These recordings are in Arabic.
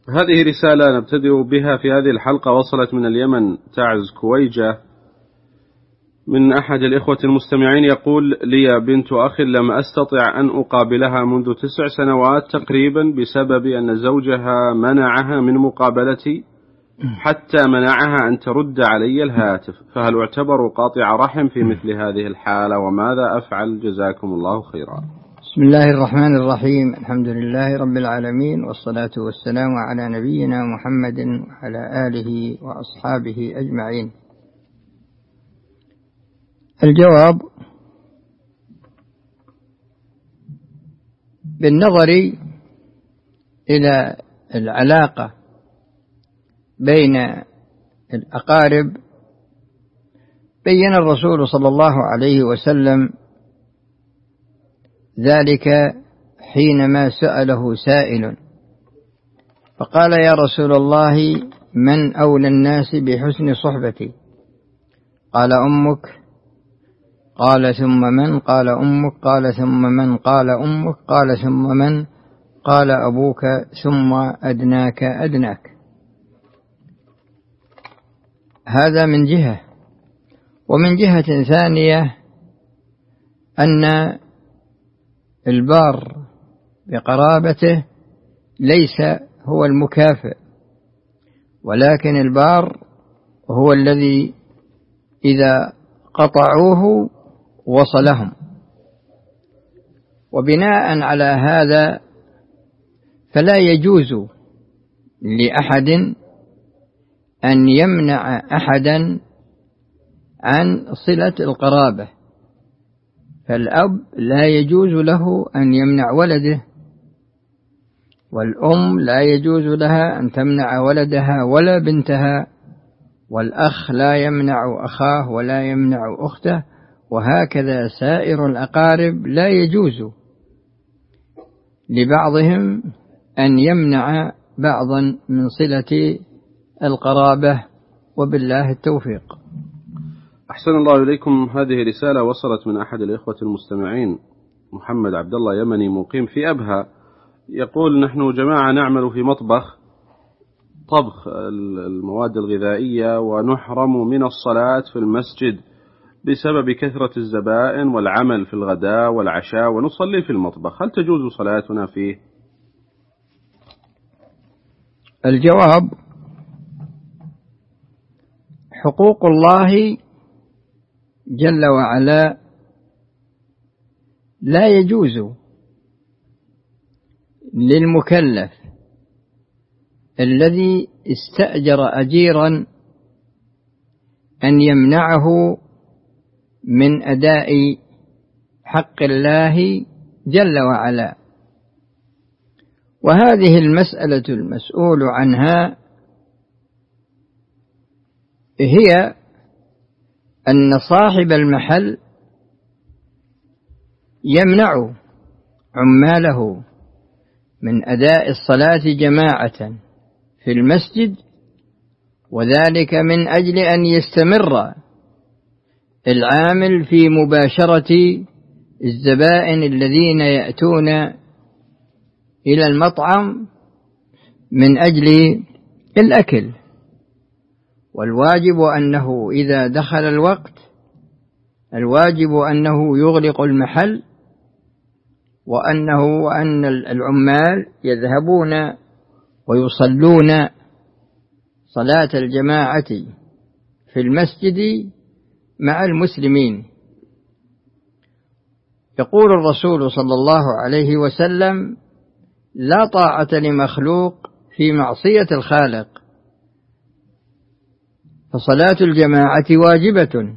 هذه رسالة نبتدئ بها في هذه الحلقة، وصلت من اليمن تعز كويجة من أحد الإخوة المستمعين، يقول: لي بنت أخ لم أستطع أن أقابلها منذ 9 سنوات تقريبا بسبب أن زوجها منعها من مقابلتي، حتى منعها أن ترد علي الهاتف، فهل أعتبر قاطع رحم في مثل هذه الحالة، وماذا أفعل؟ جزاكم الله خيرا. بسم الله الرحمن الرحيم. الحمد لله رب العالمين، والصلاة والسلام على نبينا محمد وعلى آله وأصحابه أجمعين. الجواب: بالنظر إلى العلاقة بين الأقارب، بين الرسول صلى الله عليه وسلم ذلك حينما سأله سائل فقال: يا رسول الله، من أولى الناس بحسن صحبتي؟ قال: أمك. قال: ثم من؟ قال: أمك. قال: ثم من؟ قال: أمك. قال: ثم من؟ قال: أبوك، ثم أدناك أدناك. هذا من جهة. ومن جهة ثانية أن البار بقرابته ليس هو المكافئ، ولكن البار هو الذي إذا قطعوه وصلهم. وبناء على هذا فلا يجوز لأحد أن يمنع أحدا عن صلة القرابة، فالأب لا يجوز له أن يمنع ولده، والأم لا يجوز لها أن تمنع ولدها ولا بنتها، والأخ لا يمنع أخاه ولا يمنع أخته، وهكذا سائر الأقارب لا يجوز لبعضهم أن يمنع بعضا من صلة القرابة، وبالله التوفيق. أحسن الله إليكم. هذه رسالة وصلت من أحد الإخوة المستمعين، محمد عبد الله يمني، مقيم في أبها، يقول: نحن جماعة نعمل في مطبخ طبخ المواد الغذائية، ونحرم من الصلاة في المسجد بسبب كثرة الزبائن والعمل في الغداء والعشاء، ونصلي في المطبخ، هل تجوز صلاتنا فيه؟ الجواب: حقوق الله جل وعلا لا يجوز للمكلف الذي استأجر أجيرا أن يمنعه من أداء حق الله جل وعلا. وهذه المسألة المسؤول عنها هي أن صاحب المحل يمنع عماله من أداء الصلاة جماعة في المسجد، وذلك من أجل أن يستمر العامل في مباشرة الزبائن الذين يأتون إلى المطعم من أجل الأكل. والواجب أنه إذا دخل الوقت الواجب أنه يغلق المحل، وأن العمال يذهبون ويصلون صلاة الجماعة في المسجد مع المسلمين. يقول الرسول صلى الله عليه وسلم: لا طاعة لمخلوق في معصية الخالق، فصلاة الجماعة واجبة،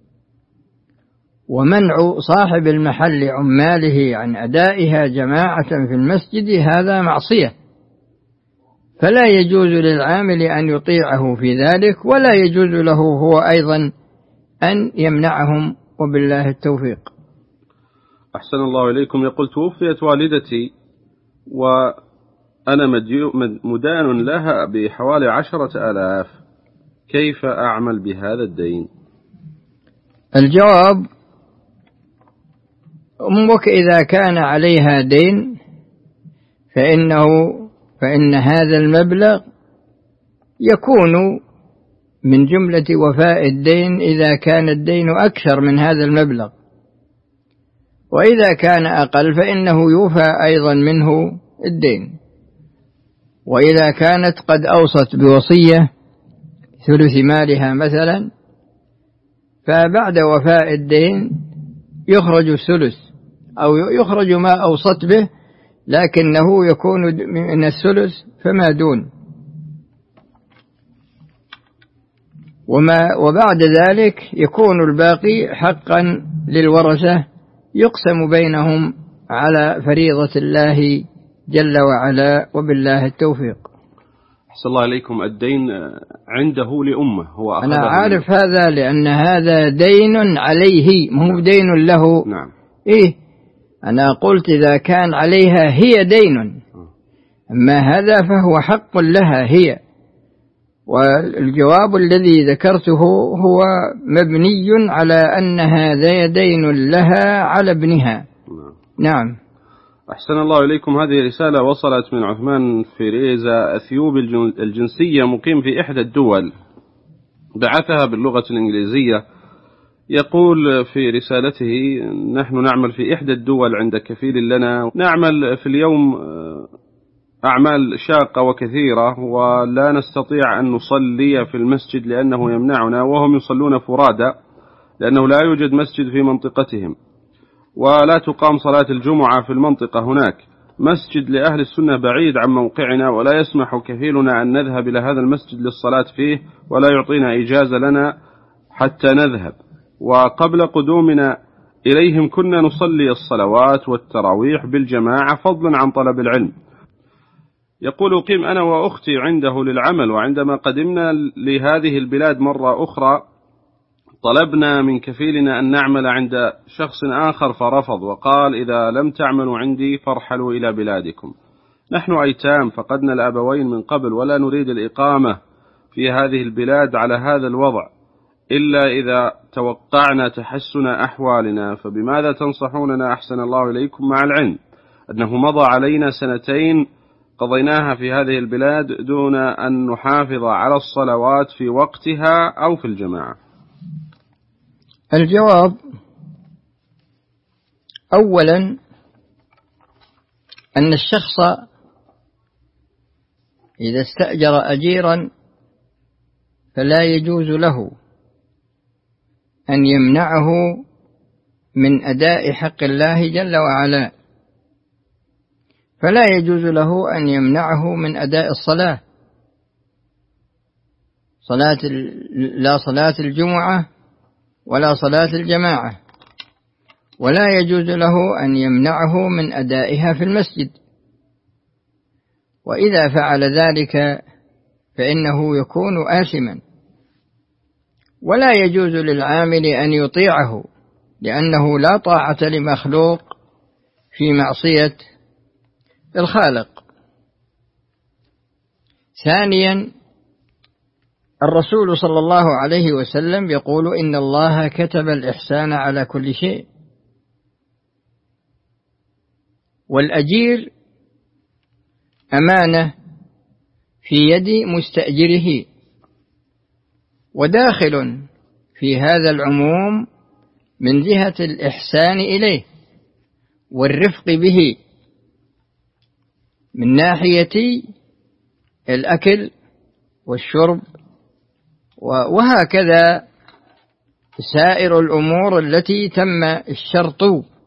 ومنع صاحب المحل عماله عن أدائها جماعة في المسجد هذا معصية، فلا يجوز للعامل أن يطيعه في ذلك، ولا يجوز له هو أيضا أن يمنعهم، وبالله التوفيق. أحسن الله إليكم. يقول: توفيت والدتي وأنا مدان لها بحوالي 10,000، كيف أعمل بهذا الدين؟ الجواب: أمك إذا كان عليها دين فإنه فإن هذا المبلغ يكون من جملة وفاء الدين إذا كان الدين أكثر من هذا المبلغ، وإذا كان أقل فإنه يوفى أيضا منه الدين. وإذا كانت قد أوصت بوصية ثلث مالها مثلا، فبعد وفاء الدين يخرج الثلث أو يخرج ما أوصت به، لكنه يكون من الثلث فما دون. وبعد ذلك يكون الباقي حقا للورثة يقسم بينهم على فريضة الله جل وعلا، وبالله التوفيق. أحسن الله عليكم. الدين عنده لأمه، هو أخذه. أنا عارف هذا، لأن هذا دين عليه، مو دين له. نعم. إيه، أنا قلت إذا كان عليها هي دين، أما هذا فهو حق لها هي. والجواب الذي ذكرته هو مبني على أن هذا دين لها على ابنها. نعم. أحسن الله إليكم. هذه رسالة وصلت من عثمان فريزة أثيوب الجنسية، مقيم في إحدى الدول، بعثها باللغة الإنجليزية. يقول في رسالته: نحن نعمل في إحدى الدول عند كفيل لنا، نعمل في اليوم أعمال شاقة وكثيرة، ولا نستطيع أن نصلي في المسجد لأنه يمنعنا، وهم يصلون فرادى لأنه لا يوجد مسجد في منطقتهم، ولا تقام صلاة الجمعة في المنطقة هناك. مسجد لأهل السنة بعيد عن موقعنا، ولا يسمح كفيلنا أن نذهب إلى هذا المسجد للصلاة فيه، ولا يعطينا إجازة لنا حتى نذهب. وقبل قدومنا إليهم كنا نصلي الصلوات والتراويح بالجماعة فضلا عن طلب العلم. يقول: أقيم أنا وأختي عنده للعمل، وعندما قدمنا لهذه البلاد مرة أخرى طلبنا من كفيلنا أن نعمل عند شخص آخر فرفض، وقال: إذا لم تعملوا عندي فارحلوا إلى بلادكم. نحن أيتام، فقدنا الأبوين من قبل، ولا نريد الإقامة في هذه البلاد على هذا الوضع إلا إذا توقعنا تحسن أحوالنا، فبماذا تنصحوننا أحسن الله إليكم، مع العلم أنه مضى علينا 2 قضيناها في هذه البلاد دون أن نحافظ على الصلوات في وقتها أو في الجماعة؟ الجواب: أولا أن الشخص إذا استأجر أجيرا فلا يجوز له أن يمنعه من أداء حق الله جل وعلا، فلا يجوز له أن يمنعه من أداء الصلاة، لا صلاة الجمعة ولا صلاة الجماعة، ولا يجوز له أن يمنعه من أدائها في المسجد. وإذا فعل ذلك فإنه يكون آثما، ولا يجوز للعامل أن يطيعه، لأنه لا طاعة لمخلوق في معصية الخالق. ثانيا، الرسول صلى الله عليه وسلم يقول: إن الله كتب الإحسان على كل شيء. والأجير أمانة في يد مستأجره، وداخل في هذا العموم من جهة الإحسان إليه والرفق به من ناحية الأكل والشرب، وهكذا سائر الأمور التي تم الشرط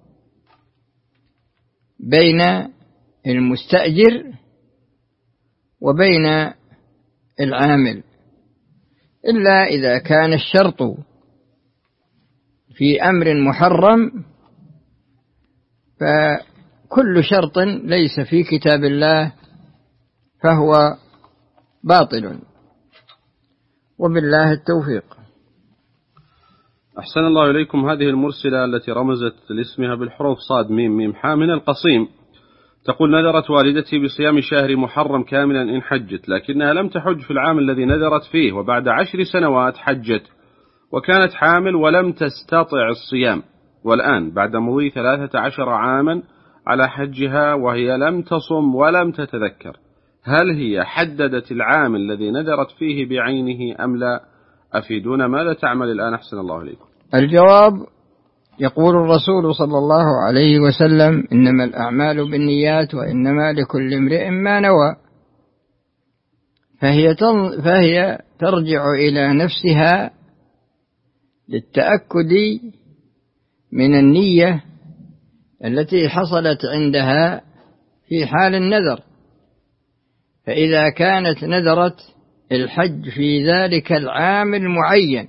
بين المستأجر وبين العامل، إلا إذا كان الشرط في أمر محرم، فكل شرط ليس في كتاب الله فهو باطل، وبالله التوفيق. أحسن الله إليكم. هذه المرسلة التي رمزت لاسمها بالحروف صاد ميم ميم حاء من القصيم تقول: نذرت والدتي بصيام شهر محرم كاملا إن حجت، لكنها لم تحج في العام الذي نذرت فيه، وبعد 10 سنوات حجت وكانت حامل ولم تستطع الصيام، والآن بعد مضي 13 عاما على حجها وهي لم تصم ولم تتذكر، هل هي حددت العام الذي نذرت فيه بعينه أم لا؟ أفيدونا ماذا تعمل الآن أحسن الله إليكم. الجواب: يقول الرسول صلى الله عليه وسلم: إنما الأعمال بالنيات وإنما لكل امرئ ما نوى. فهي ترجع إلى نفسها للتأكد من النية التي حصلت عندها في حال النذر. فإذا كانت نذرت الحج في ذلك العام المعين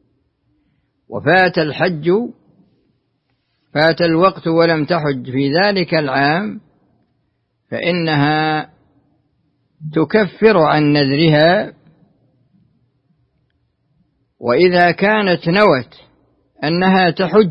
وفات الحج، فات الوقت ولم تحج في ذلك العام، فإنها تكفر عن نذرها. وإذا كانت نوت أنها تحج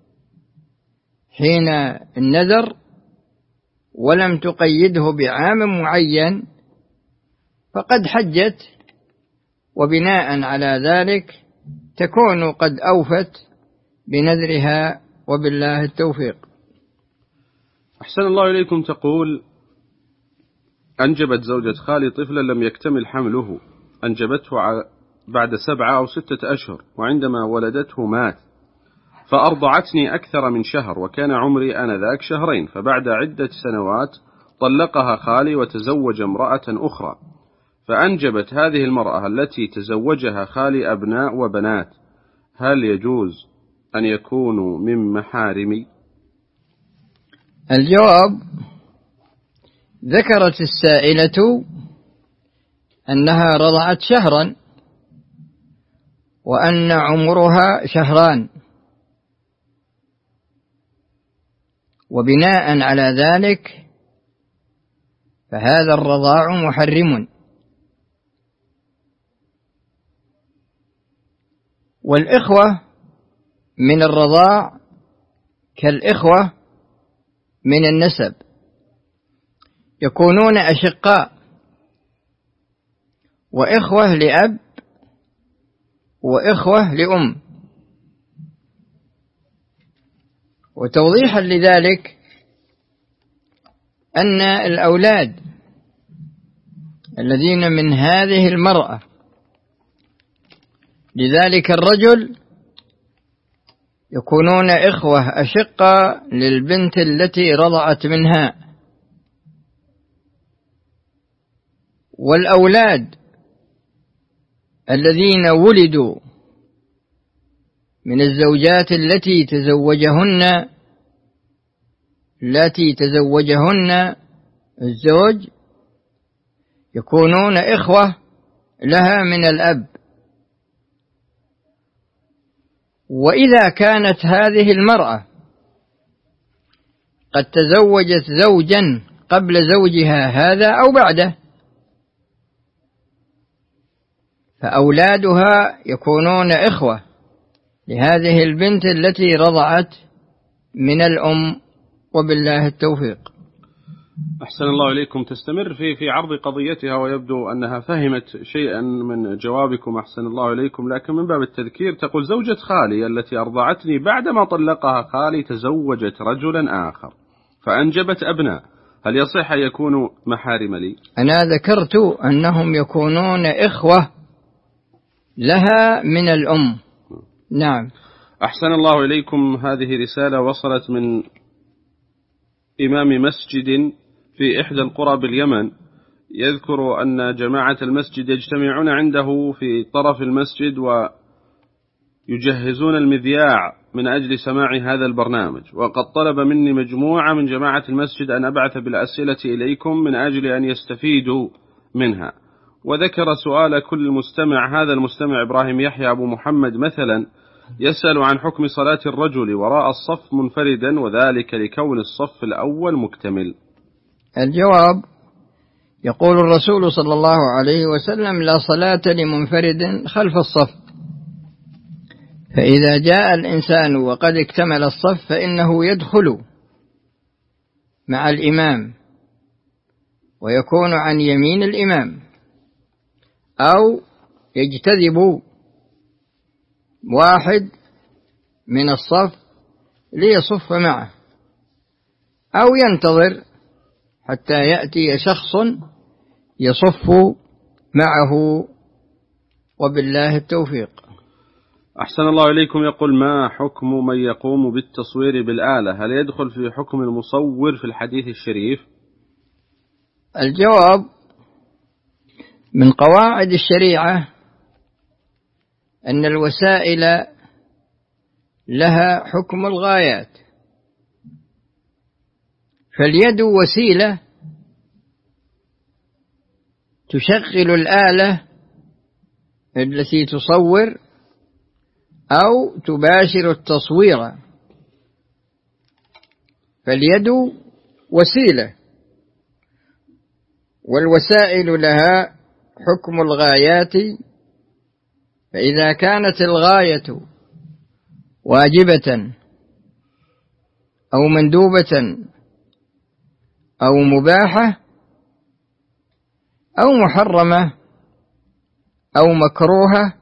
حين النذر ولم تقيده بعام معين فقد حجت، وبناء على ذلك تكون قد أوفت بنذرها، وبالله التوفيق. أحسن الله إليكم. تقول: أنجبت زوجة خالي طفلا لم يكتمل حمله، أنجبته بعد 7 أو 6 أشهر، وعندما ولدته مات، فأرضعتني أكثر من شهر، وكان عمري آنذاك 2 شهرين، فبعد عدة سنوات طلقها خالي وتزوج امرأة أخرى، فأنجبت هذه المرأة التي تزوجها خالي أبناء وبنات، هل يجوز أن يكونوا من محارمي؟ الجواب: ذكرت السائلة أنها رضعت 1 شهرا وأن عمرها 2 شهران، وبناء على ذلك فهذا الرضاع محرم. والإخوة من الرضاع كالإخوة من النسب، يكونون أشقاء، وإخوة لأب وإخوة لأم. وتوضيحا لذلك أن الأولاد الذين من هذه المرأة لذلك الرجل يكونون إخوة أشقة للبنت التي رضعت منها. والأولاد الذين ولدوا من الزوجات التي تزوجهن الزوج يكونون إخوة لها من الأب. وإذا كانت هذه المرأة قد تزوجت زوجا قبل زوجها هذا أو بعده، فأولادها يكونون إخوة لهذه البنت التي رضعت من الأم، وبالله التوفيق. أحسن الله إليكم. تستمر في عرض قضيتها، ويبدو أنها فهمت شيئا من جوابكم أحسن الله إليكم، لكن من باب التذكير تقول: زوجة خالي التي أرضعتني بعدما طلقها خالي تزوجت رجلا آخر فأنجبت أبناء، هل يصح أن يكونوا محارم لي؟ أنا ذكرت أنهم يكونون إخوة لها من الأم. نعم. أحسن الله إليكم. هذه رسالة وصلت من إمام مسجد في إحدى القرى باليمن، يذكر أن جماعة المسجد يجتمعون عنده في طرف المسجد ويجهزون المذياع من أجل سماع هذا البرنامج، وقد طلب مني مجموعة من جماعة المسجد أن أبعث بالأسئلة إليكم من أجل أن يستفيدوا منها. وذكر سؤال كل مستمع. هذا المستمع إبراهيم يحيى أبو محمد مثلا يسأل عن حكم صلاة الرجل وراء الصف منفردا، وذلك لكون الصف الأول مكتمل. الجواب: يقول الرسول صلى الله عليه وسلم: لا صلاة لمنفرد خلف الصف. فإذا جاء الإنسان وقد اكتمل الصف فإنه يدخل مع الإمام ويكون عن يمين الإمام، أو يجتذب واحد من الصف ليصف معه، أو ينتظر حتى يأتي شخص يصف معه، وبالله التوفيق. أحسن الله إليكم. يقول: ما حكم من يقوم بالتصوير بالآلة؟ هل يدخل في حكم المصور في الحديث الشريف؟ الجواب: من قواعد الشريعة أن الوسائل لها حكم الغايات، فاليد وسيلة تشغل الآلة التي تصور أو تباشر التصوير، فاليد وسيلة، والوسائل لها حكم الغايات. فإذا كانت الغاية واجبة أو مندوبة أو مباحة أو محرمة أو مكروهة،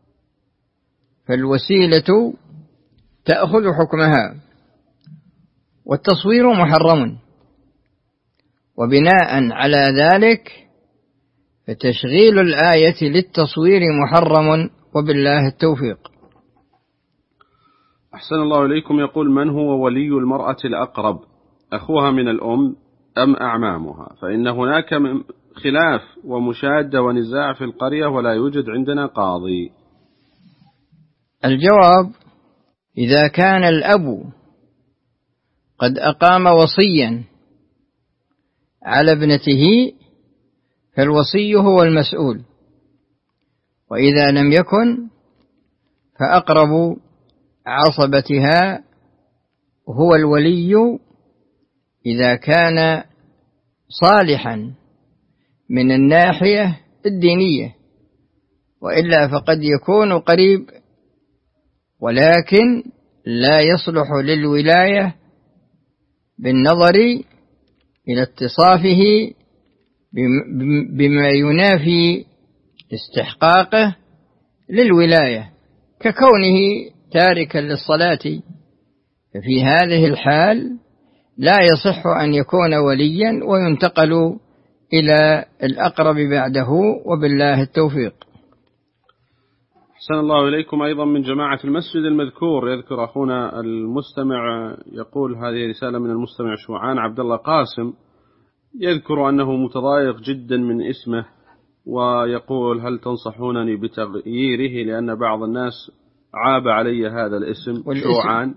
فالوسيلة تأخذ حكمها، والتصوير محرم، وبناء على ذلك فتشغيل الآية للتصوير محرم، وبالله التوفيق. أحسن الله إليكم. يقول: من هو ولي المرأة الأقرب، أخوها من الأم أم أعمامها؟ فإن هناك خلاف ومشادة ونزاع في القرية ولا يوجد عندنا قاضي. الجواب: إذا كان الأب قد أقام وصيا على ابنته فالوصي هو المسؤول، وإذا لم يكن فأقرب عصبتها هو الولي، إذا كان صالحا من الناحية الدينية، وإلا فقد يكون قريب ولكن لا يصلح للولاية بالنظر إلى اتصافه بما ينافي استحقاقه للولاية، ككونه تاركا للصلاة، ففي هذه الحال لا يصح أن يكون وليا وينتقل إلى الأقرب بعده، وبالله التوفيق. أحسن الله إليكم. أيضا من جماعة المسجد المذكور يذكر أخونا المستمع، يقول: هذه رسالة من المستمع شوعان عبد الله قاسم، يذكر أنه متضايق جدا من اسمه، ويقول: هل تنصحونني بتغييره لأن بعض الناس عاب علي هذا الاسم شوعان.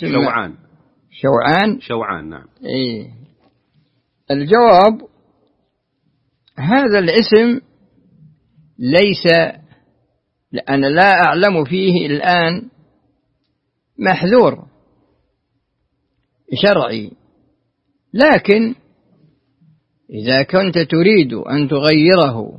شوعان نعم. إيه. الجواب: هذا الاسم ليس، لأن لا أعلم فيه الآن محذور شرعي، لكن إذا كنت تريد أن تغيره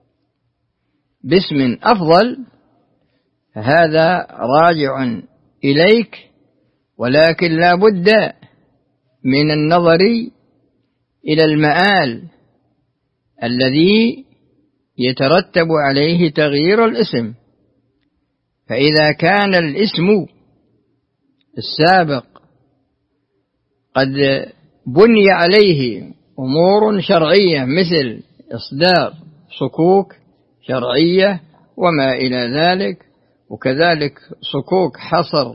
باسم أفضل فهذا راجع إليك، ولكن لا بد من النظر إلى المآل الذي يترتب عليه تغيير الاسم. فإذا كان الاسم السابق قد بني عليه أمور شرعية مثل إصدار صكوك شرعية وما إلى ذلك، وكذلك صكوك حصر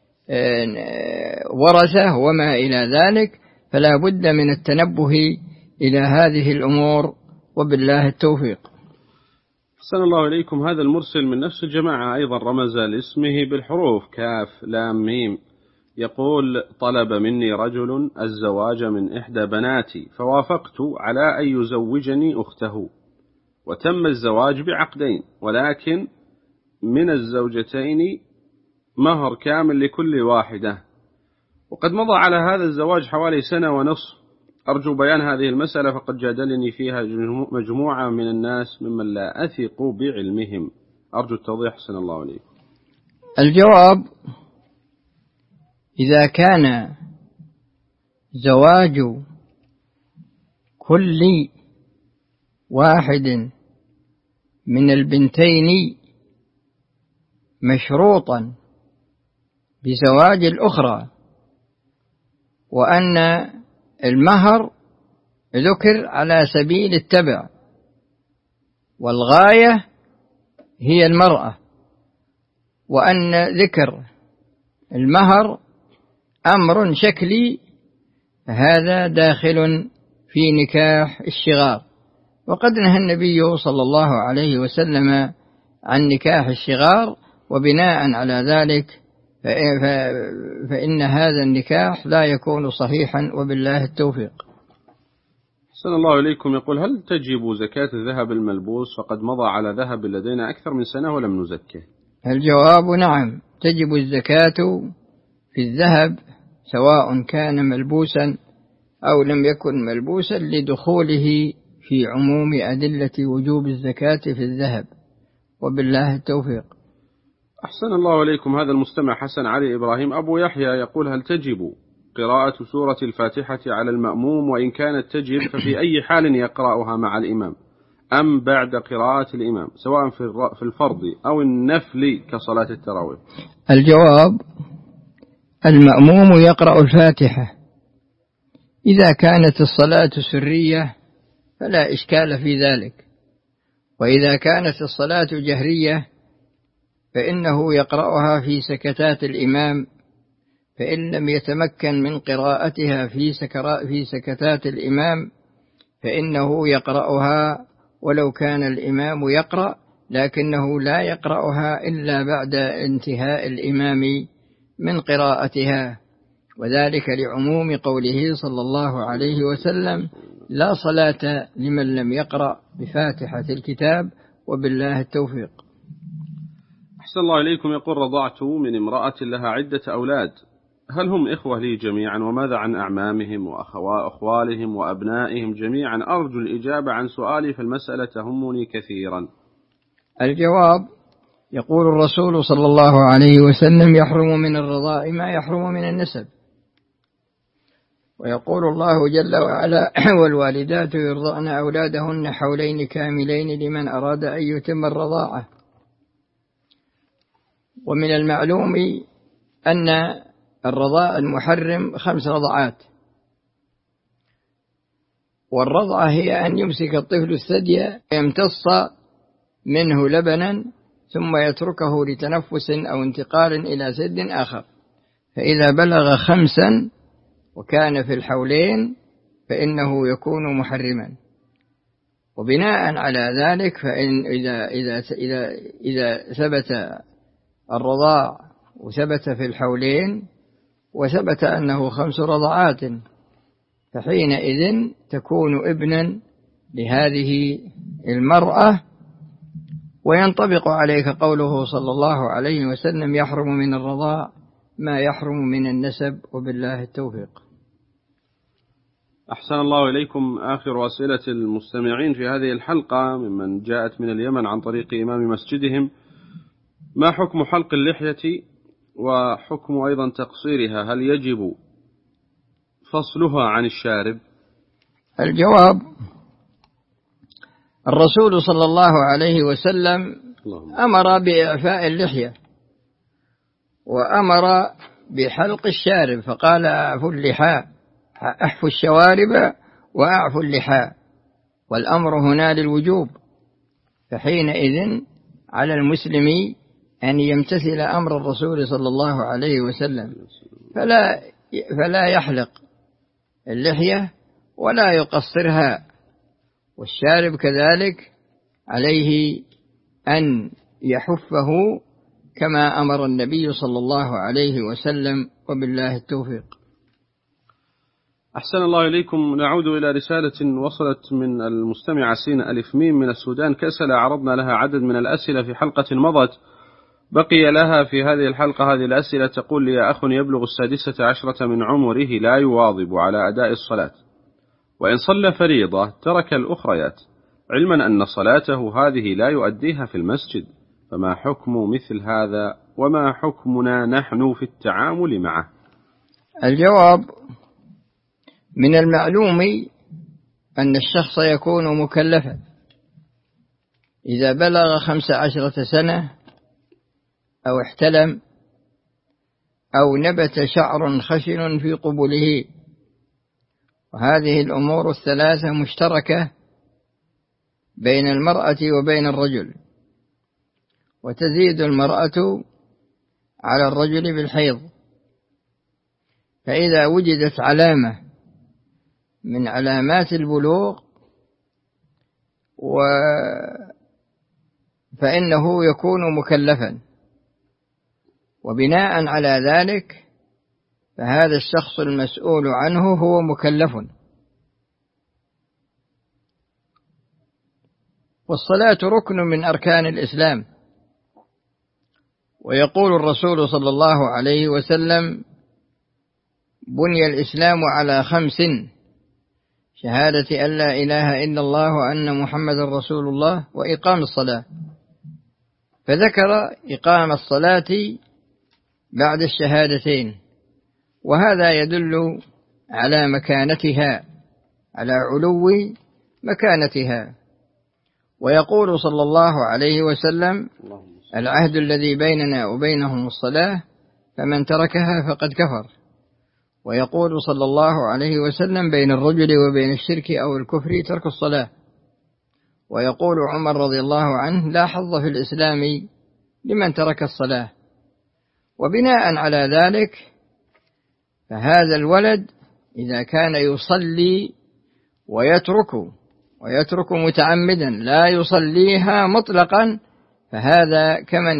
ورثة وما إلى ذلك، فلا بد من التنبه إلى هذه الأمور، وبالله التوفيق. أحسن الله إليكم. هذا المرسل من نفس الجماعة أيضا رمز لاسمه بالحروف كاف لام ميم، يقول: طلب مني رجل الزواج من إحدى بناتي، فوافقت على أن يزوجني أخته، وتم الزواج بعقدين، ولكن من الزوجتين مهر كامل لكل واحدة، وقد مضى على هذا الزواج حوالي سنة ونصف. أرجو بيان هذه المسألة، فقد جادلني فيها مجموعة من الناس ممن لا أثق بعلمهم. أرجو التوضيح حسن الله عليكم. الجواب: إذا كان زواج كل واحد من البنتين مشروطا بزواج الأخرى، وأن المهر ذكر على سبيل التبع والغاية هي المرأة، وأن ذكر المهر أمر شكلي هذا داخل في نكاح الشغار. وقد نهى النبي صلى الله عليه وسلم عن نكاح الشغار، وبناء على ذلك فإن هذا النكاح لا يكون صحيحا، وبالله التوفيق. أحسن الله إليكم. يقول: هل تجب زكاة الذهب الملبوس فقد مضى على ذهب لدينا أكثر من سنة ولم نزكه؟ الجواب نعم، تجب الزكاة في الذهب سواء كان ملبوسا أو لم يكن ملبوسا لدخوله في عموم أدلة وجوب الزكاة في الذهب، وبالله التوفيق. أحسن الله إليكم. هذا المستمع حسن علي إبراهيم أبو يحيى يقول: هل تجب قراءة سورة الفاتحة على المأموم؟ وإن كانت تجب ففي أي حال يقرأها مع الإمام أم بعد قراءة الإمام، سواء في الفرض أو النفل كصلاة التراويح؟ الجواب: المأموم يقرأ الفاتحة. إذا كانت الصلاة سرية فلا إشكال في ذلك، وإذا كانت الصلاة جهرية فإنه يقرأها في سكتات الإمام، فإن لم يتمكن من قراءتها في سكتات الإمام فإنه يقرأها ولو كان الإمام يقرأ، لكنه لا يقرأها إلا بعد انتهاء الإمام من قراءتها، وذلك لعموم قوله صلى الله عليه وسلم: لا صلاة لمن لم يقرأ بفاتحة الكتاب، وبالله التوفيق. أحسن الله إليكم. يقول: رضعت من امرأة لها عدة أولاد، هل هم إخوة لي جميعا؟ وماذا عن أعمامهم وأخوالهم وأبنائهم جميعا؟ أرجو الإجابة عن سؤالي فالمسألة تهمني كثيرا. الجواب: يقول الرسول صلى الله عليه وسلم: يحرم من الرضاء ما يحرم من النسب. ويقول الله جل وعلا: والوالدات يرضعن أولادهن حولين كاملين لمن أراد أن يتم الرضاعة. ومن المعلوم أن الرضاء المحرم 5 رضعات، والرضعة هي أن يمسك الطفل الثدي ويمتص منه لبنا ثم يتركه لتنفس أو انتقال إلى سد آخر، فإذا بلغ 5 وكان في الحولين فإنه يكون محرما. وبناء على ذلك فإن إذا ثبت الرضاع وثبت في الحولين وثبت أنه 5 رضعات فحينئذ تكون ابنا لهذه المرأة، وينطبق عليك قوله صلى الله عليه وسلم: يحرم من الرضاع ما يحرم من النسب، وبالله التوفيق. أحسن الله إليكم. آخر أسئلة المستمعين في هذه الحلقة ممن جاءت من اليمن عن طريق إمام مسجدهم: ما حكم حلق اللحية وحكم أيضا تقصيرها؟ هل يجب فصلها عن الشارب؟ الجواب: الرسول صلى الله عليه وسلم أمر بإعفاء اللحية وأمر بحلق الشارب، فقال: أعفوا اللحى، أحفوا الشوارب وأعفوا اللحى، والأمر هنا للوجوب، فحينئذ على المسلم أن يمتثل أمر الرسول صلى الله عليه وسلم، فلا يحلق اللحية ولا يقصرها، والشارب كذلك عليه أن يحفه كما أمر النبي صلى الله عليه وسلم، وبالله التوفيق. أحسن الله إليكم. نعود إلى رسالة وصلت من المستمع سين ألف ميم من السودان كسل، عرضنا لها عدد من الأسئلة في حلقة مضت، بقي لها في هذه الحلقة هذه الأسئلة. تقول لي: يا أخ يبلغ 16 من عمره لا يواظب على أداء الصلاة، وإن صلى فريضة ترك الأخريات، علما أن صلاته هذه لا يؤديها في المسجد، فما حكم مثل هذا وما حكمنا نحن في التعامل معه؟ الجواب: من المعلوم أن الشخص يكون مكلفا إذا بلغ 15 سنة أو احتلم أو نبت شعر خشن في قبله، وهذه الأمور الثلاثة مشتركة بين المرأة وبين الرجل، وتزيد المرأة على الرجل بالحيض. فإذا وجدت علامة من علامات البلوغ فإنه يكون مكلفا، وبناء على ذلك فهذا الشخص المسؤول عنه هو مكلف. والصلاة ركن من أركان الإسلام، ويقول الرسول صلى الله عليه وسلم: بني الإسلام على 5: شهادة أن لا إله إلا الله وأن محمد رسول الله، وإقام الصلاة. فذكر إقام الصلاة بعد الشهادتين، وهذا يدل على مكانتها، على علو مكانتها. ويقول صلى الله عليه وسلم: العهد الذي بيننا وبينهم الصلاة، فمن تركها فقد كفر. ويقول صلى الله عليه وسلم: بين الرجل وبين الشرك أو الكفر ترك الصلاة. ويقول عمر رضي الله عنه: لا حظ في الإسلام لمن ترك الصلاة. وبناء على ذلك فهذا الولد إذا كان يصلي ويترك متعمدا لا يصليها مطلقا، فهذا كمن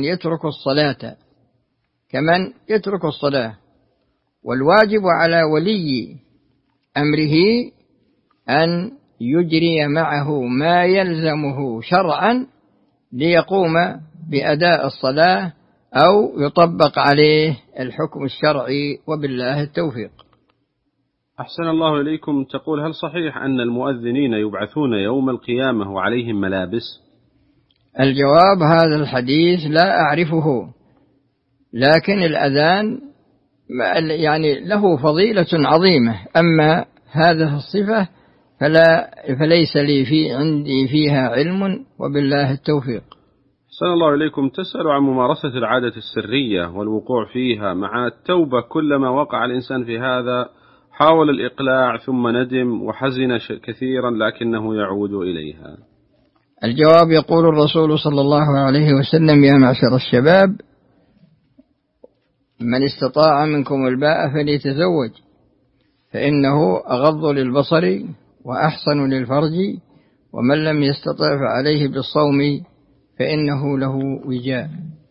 يترك الصلاة. والواجب على ولي أمره أن يجري معه ما يلزمه شرعا ليقوم بأداء الصلاة أو يطبق عليه الحكم الشرعي، وبالله التوفيق. أحسن الله إليكم. تقول: هل صحيح أن المؤذنين يبعثون يوم القيامة وعليهم ملابس؟ الجواب: هذا الحديث لا أعرفه، لكن الأذان يعني له فضيلة عظيمة. أما هذه الصفة فليس لي عندي فيها علم، وبالله التوفيق. أحسن الله إليكم. تسأل عن ممارسة العادة السرية والوقوع فيها مع التوبة. كلما وقع الإنسان في هذا حاول الإقلاع ثم ندم وحزن كثيرا لكنه يعود إليها. الجواب: يقول الرسول صلى الله عليه وسلم: يا معشر الشباب، من استطاع منكم الباء فليتزوج، فإنه أغض للبصر وأحسن للفرج، ومن لم يستطع فعليه بالصوم فإنه له وجاء.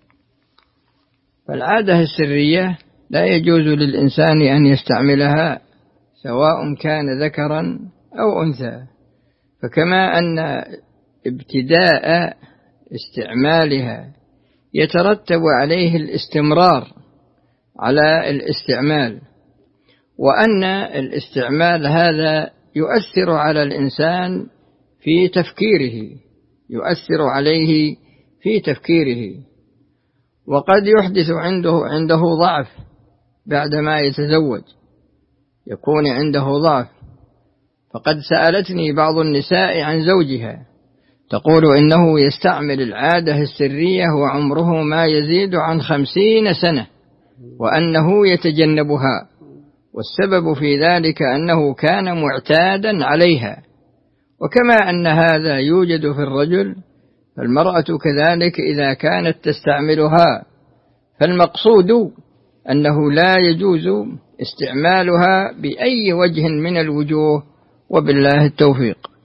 فالعادة السرية لا يجوز للإنسان أن يستعملها سواء كان ذكرا أو أنثى. فكما أن ابتداء استعمالها يترتب عليه الاستمرار على الاستعمال، وأن الاستعمال هذا يؤثر على الإنسان في تفكيره، يؤثر عليه في تفكيره، وقد يحدث عنده ضعف بعدما يتزوج، يكون عنده ضعف. فقد سألتني بعض النساء عن زوجها تقول إنه يستعمل العادة السرية وعمره ما يزيد عن 50 سنة، وأنه يتجنبها، والسبب في ذلك أنه كان معتادا عليها. وكما أن هذا يوجد في الرجل، فالمرأة كذلك إذا كانت تستعملها، فالمقصود أنه لا يجوز استعمالها بأي وجه من الوجوه، وبالله التوفيق.